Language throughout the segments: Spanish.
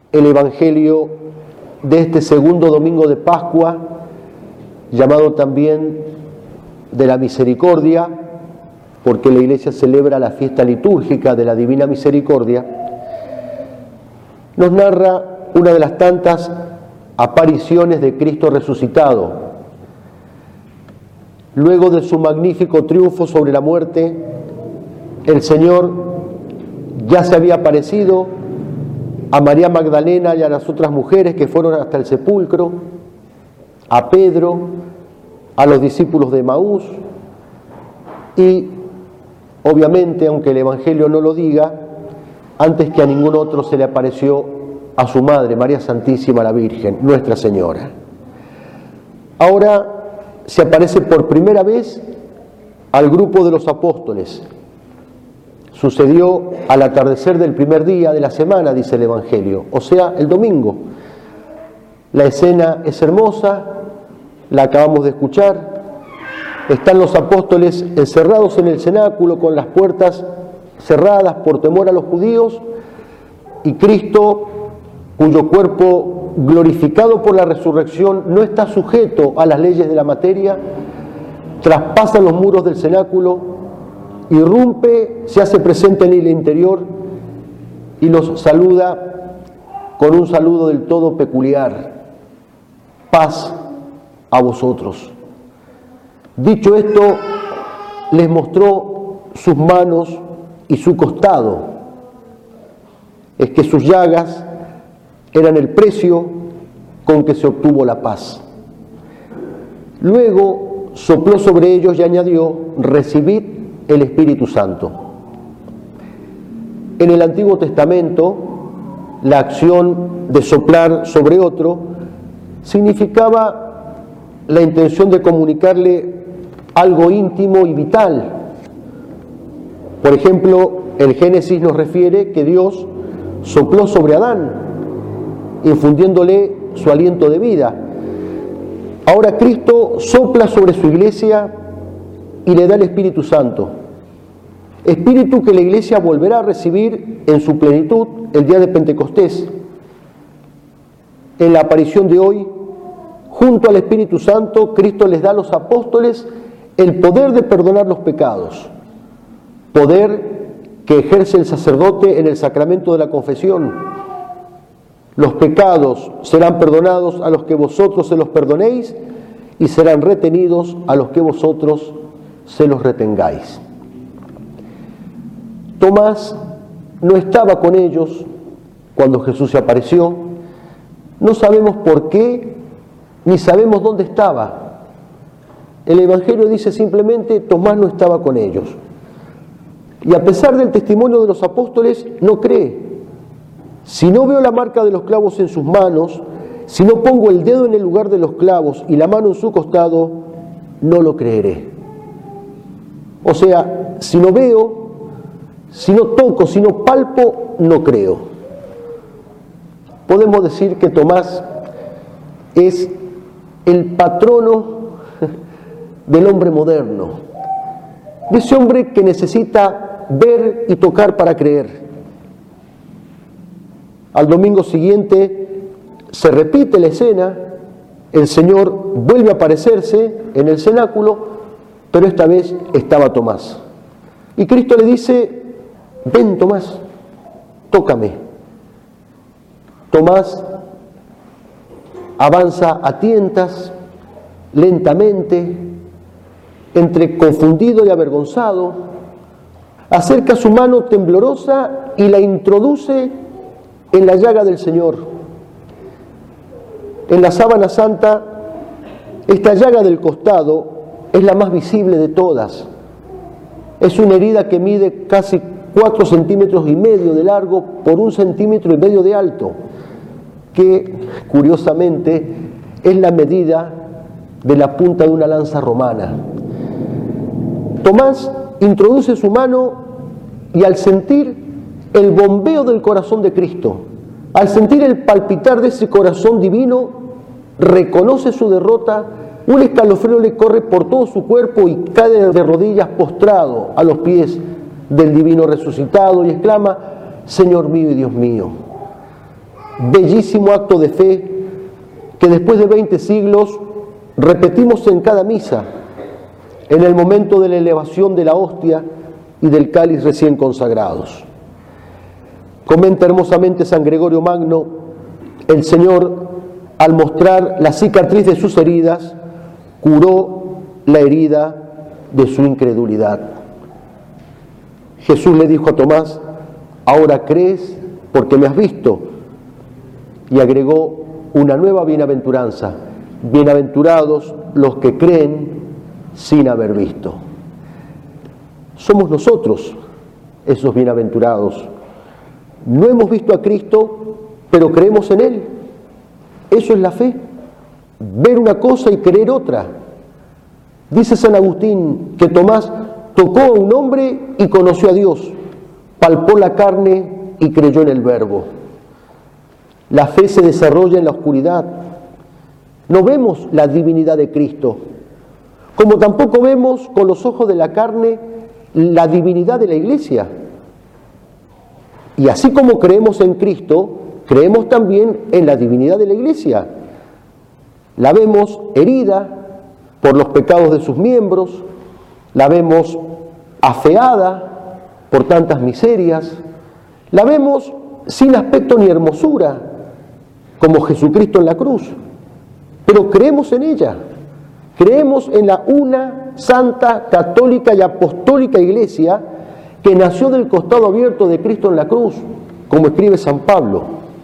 el Evangelio de este segundo domingo de Pascua, llamado también de la Misericordia, porque la Iglesia celebra la fiesta litúrgica de la Divina Misericordia, nos narra una de las tantas apariciones de Cristo resucitado. Luego de su magnífico triunfo sobre la muerte, el Señor ya se había aparecido a María Magdalena y a las otras mujeres que fueron hasta el sepulcro, a Pedro, a los discípulos de Emaús y, obviamente, aunque el Evangelio no lo diga, antes que a ningún otro se le apareció a su madre, María Santísima la Virgen, Nuestra Señora. Ahora se aparece por primera vez al grupo de los apóstoles. Sucedió al atardecer del primer día de la semana, dice el Evangelio, o sea, el domingo. La escena es hermosa, la acabamos de escuchar. Están los apóstoles encerrados en el cenáculo con las puertas cerradas por temor a los judíos, y Cristo, cuyo cuerpo glorificado por la resurrección no está sujeto a las leyes de la materia, traspasa los muros del cenáculo, irrumpe, se hace presente en el interior y los saluda con un saludo del todo peculiar: paz a vosotros. Dicho esto, les mostró sus manos y su costado. Es que sus llagas eran el precio con que se obtuvo la paz. Luego sopló sobre ellos y añadió: recibid el Espíritu Santo. En el Antiguo Testamento, la acción de soplar sobre otro significaba la intención de comunicarle algo íntimo y vital. Por ejemplo, el Génesis nos refiere que Dios sopló sobre Adán, infundiéndole su aliento de vida. Ahora Cristo sopla sobre su iglesia y le da el Espíritu Santo. Espíritu que la iglesia volverá a recibir en su plenitud el día de Pentecostés. En la aparición de hoy, junto al Espíritu Santo, Cristo les da a los apóstoles el poder de perdonar los pecados, poder que ejerce el sacerdote en el sacramento de la confesión. Los pecados serán perdonados a los que vosotros se los perdonéis y serán retenidos a los que vosotros se los retengáis. Tomás no estaba con ellos cuando Jesús se apareció. No sabemos por qué, ni sabemos dónde estaba. El Evangelio dice simplemente: Tomás no estaba con ellos. Y a pesar del testimonio de los apóstoles, no cree. Si no veo la marca de los clavos en sus manos, si no pongo el dedo en el lugar de los clavos y la mano en su costado, no lo creeré. O sea, si no veo, si no toco, si no palpo, no creo. Podemos decir que Tomás es el patrono del hombre moderno, de ese hombre que necesita ver y tocar para creer. Al domingo siguiente se repite la escena, el Señor vuelve a aparecerse en el cenáculo, pero esta vez estaba Tomás. Y Cristo le dice: ven, Tomás, tócame. Tomás avanza a tientas, lentamente, entre confundido y avergonzado, acerca su mano temblorosa y la introduce en la llaga del Señor. En la sábana santa, esta llaga del costado es la más visible de todas. Es una herida que mide casi 4,5 centímetros de largo por 1,5 centímetros de alto, que curiosamente es la medida de la punta de una lanza romana. Tomás introduce su mano y al sentir el bombeo del corazón de Cristo, al sentir el palpitar de ese corazón divino, reconoce su derrota. Un escalofrío le corre por todo su cuerpo y cae de rodillas postrado a los pies del divino resucitado y exclama: Señor mío y Dios mío. bellísimo acto de fe que después de 20 siglos repetimos en cada misa, en el momento de la elevación de la hostia y del cáliz recién consagrados. Comenta hermosamente San Gregorio Magno: el Señor, al mostrar la cicatriz de sus heridas, curó la herida de su incredulidad. Jesús le dijo a Tomás: ahora crees porque me has visto. Y agregó una nueva bienaventuranza: bienaventurados los que creen sin haber visto. Somos nosotros esos bienaventurados. No hemos visto a Cristo, pero creemos en Él. Eso es la fe. Ver una cosa y creer otra. Dice San Agustín que Tomás tocó a un hombre y conoció a Dios, palpó la carne y creyó en el Verbo. La fe se desarrolla en la oscuridad. No vemos la divinidad de Cristo, como tampoco vemos con los ojos de la carne la divinidad de la Iglesia. Y así como creemos en Cristo, creemos también en la divinidad de la Iglesia. La vemos herida por los pecados de sus miembros, la vemos afeada por tantas miserias, la vemos sin aspecto ni hermosura, como Jesucristo en la cruz, pero creemos en ella, creemos en la una, santa, católica y apostólica Iglesia que nació del costado abierto de Cristo en la cruz, como escribe San Pablo.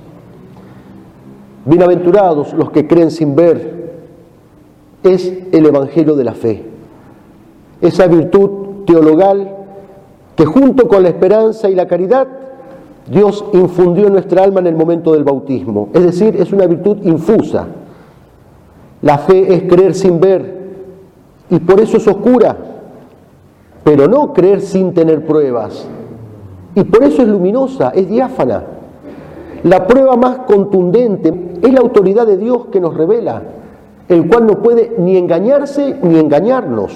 Bienaventurados los que creen sin ver, es el Evangelio de la fe, esa virtud teologal que junto con la esperanza y la caridad Dios infundió en nuestra alma en el momento del bautismo. Es decir, es una virtud infusa. La fe es creer sin ver y por eso es oscura, pero no creer sin tener pruebas. Y por eso es luminosa, es diáfana. La prueba más contundente es la autoridad de Dios que nos revela, el cual no puede ni engañarse ni engañarnos.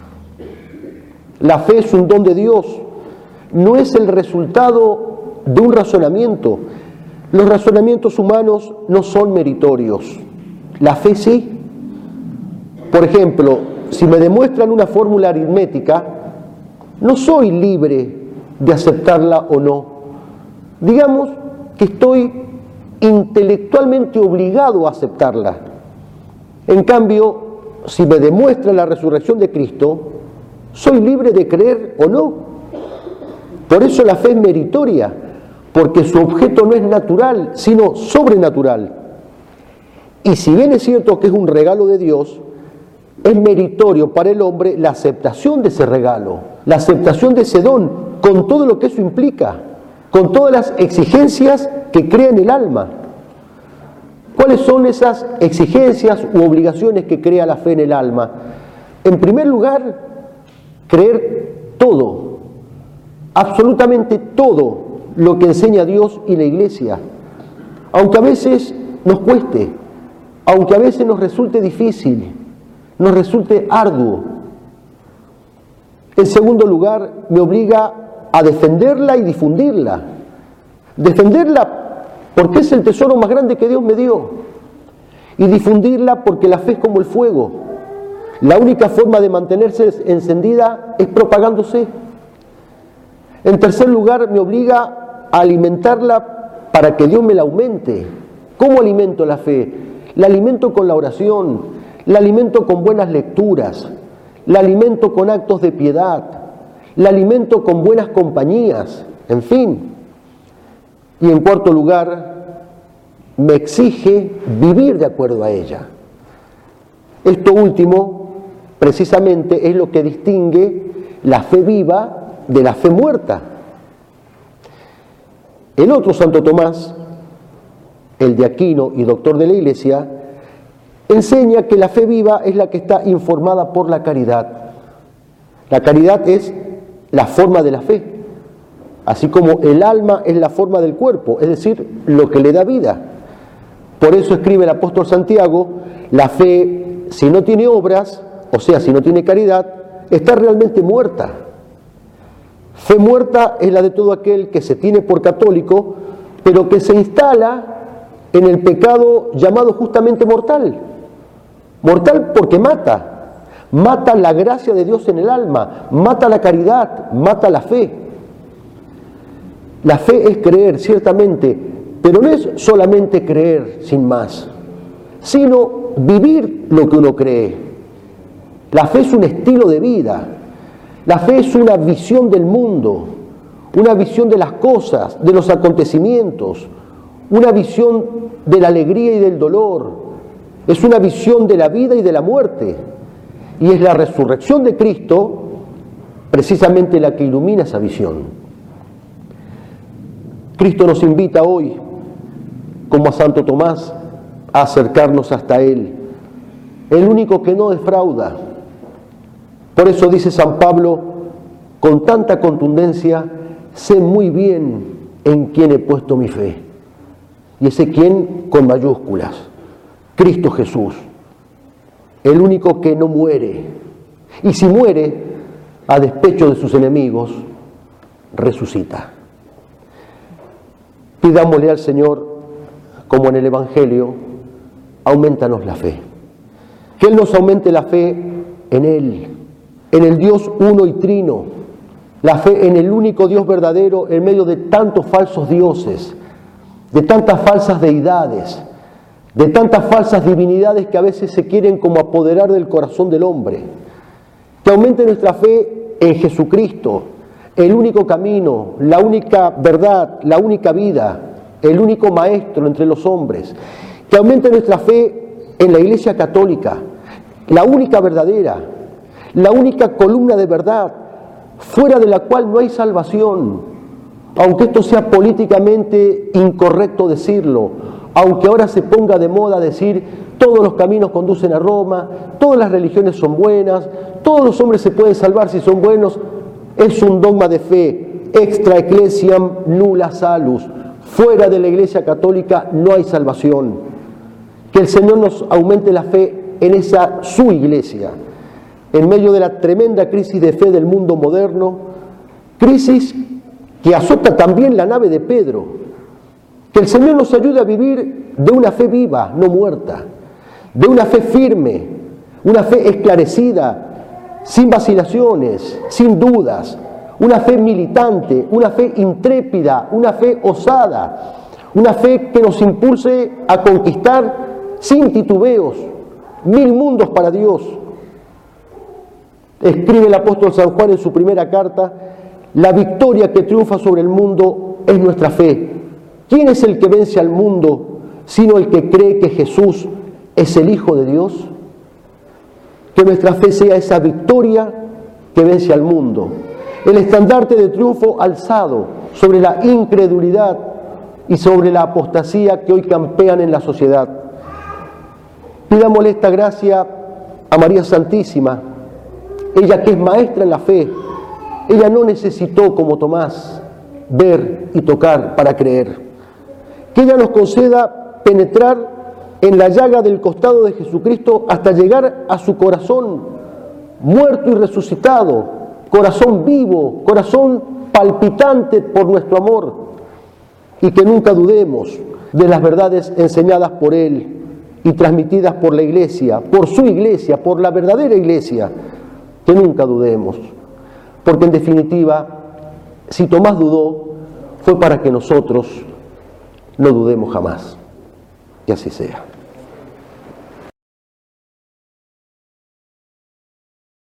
La fe es un don de Dios, no es el resultado de un razonamiento. Los razonamientos humanos no son meritorios, la fe sí. Por ejemplo, si me demuestran una fórmula aritmética, no soy libre de aceptarla o no. Digamos que estoy intelectualmente obligado a aceptarla. En cambio, si me demuestra la resurrección de Cristo, soy libre de creer o no. Por eso la fe es meritoria, porque su objeto no es natural, sino sobrenatural. Y si bien es cierto que es un regalo de Dios, es meritorio para el hombre la aceptación de ese regalo, la aceptación de ese don, con todo lo que eso implica, con todas las exigencias que crea en el alma. ¿Cuáles son esas exigencias u obligaciones que crea la fe en el alma? En primer lugar, creer todo, absolutamente todo lo que enseña Dios y la Iglesia, aunque a veces nos cueste, aunque a veces nos resulte difícil, nos resulte arduo. En segundo lugar, me obliga a defenderla y difundirla. Defenderla porque es el tesoro más grande que Dios me dio. Y difundirla porque la fe es como el fuego. La única forma de mantenerse encendida es propagándose. En tercer lugar, me obliga a alimentarla para que Dios me la aumente. ¿Cómo alimento la fe? La alimento con la oración, la alimento con buenas lecturas, la alimento con actos de piedad, la alimento con buenas compañías, en fin. Y en cuarto lugar, me exige vivir de acuerdo a ella. Esto último, precisamente, es lo que distingue la fe viva de la fe muerta. El otro Santo Tomás, el de Aquino y doctor de la Iglesia, enseña que la fe viva es la que está informada por la caridad. La caridad es la forma de la fe, así como el alma es la forma del cuerpo, es decir, lo que le da vida. Por eso escribe el apóstol Santiago, la fe, si no tiene obras, o sea, si no tiene caridad, está realmente muerta. Fe muerta es la de todo aquel que se tiene por católico, pero que se instala en el pecado llamado justamente mortal. Mortal porque mata la gracia de Dios en el alma, mata la caridad, mata la fe. La fe es creer, ciertamente, pero no es solamente creer sin más, sino vivir lo que uno cree. La fe es un estilo de vida, la fe es una visión del mundo, una visión de las cosas, de los acontecimientos, una visión de la alegría y del dolor, es una visión de la vida y de la muerte, y es la resurrección de Cristo precisamente la que ilumina esa visión. Cristo nos invita hoy, como a Santo Tomás, a acercarnos hasta Él, el único que no defrauda. Por eso dice San Pablo con tanta contundencia: sé muy bien en quién he puesto mi fe. Y ese quién con mayúsculas, Cristo Jesús, el único que no muere. Y si muere, a despecho de sus enemigos, resucita. Pidámosle al Señor, como en el Evangelio, aumentanos la fe. Que Él nos aumente la fe en Él, en el Dios uno y trino, la fe en el único Dios verdadero en medio de tantos falsos dioses, de tantas falsas deidades, de tantas falsas divinidades que a veces se quieren como apoderar del corazón del hombre. Que aumente nuestra fe en Jesucristo, el único camino, la única verdad, la única vida, el único maestro entre los hombres. Que aumente nuestra fe en la Iglesia Católica, la única verdadera, la única columna de verdad, fuera de la cual no hay salvación, aunque esto sea políticamente incorrecto decirlo, aunque ahora se ponga de moda decir todos los caminos conducen a Roma, todas las religiones son buenas, todos los hombres se pueden salvar si son buenos. Es un dogma de fe, extra ecclesiam nulla salus, fuera de la Iglesia Católica no hay salvación. Que el Señor nos aumente la fe en esa su Iglesia, en medio de la tremenda crisis de fe del mundo moderno, crisis que azota también la nave de Pedro. Que el Señor nos ayude a vivir de una fe viva, no muerta, de una fe firme, una fe esclarecida, sin vacilaciones, sin dudas, una fe militante, una fe intrépida, una fe osada, una fe que nos impulse a conquistar sin titubeos 1000 mundos para Dios. Escribe el apóstol San Juan en su primera carta: la victoria que triunfa sobre el mundo es nuestra fe. ¿Quién es el que vence al mundo sino el que cree que Jesús es el Hijo de Dios? Que nuestra fe sea esa victoria que vence al mundo, el estandarte de triunfo alzado sobre la incredulidad y sobre la apostasía que hoy campean en la sociedad. Pidámosle esta gracia a María Santísima, ella que es maestra en la fe. Ella no necesitó, como Tomás, ver y tocar para creer. Que ella nos conceda penetrar en la llaga del costado de Jesucristo hasta llegar a su corazón muerto y resucitado, corazón vivo, corazón palpitante por nuestro amor, y que nunca dudemos de las verdades enseñadas por Él y transmitidas por la Iglesia, por su Iglesia, por la verdadera Iglesia, que nunca dudemos, porque en definitiva, si Tomás dudó, fue para que nosotros no dudemos jamás. Que así sea.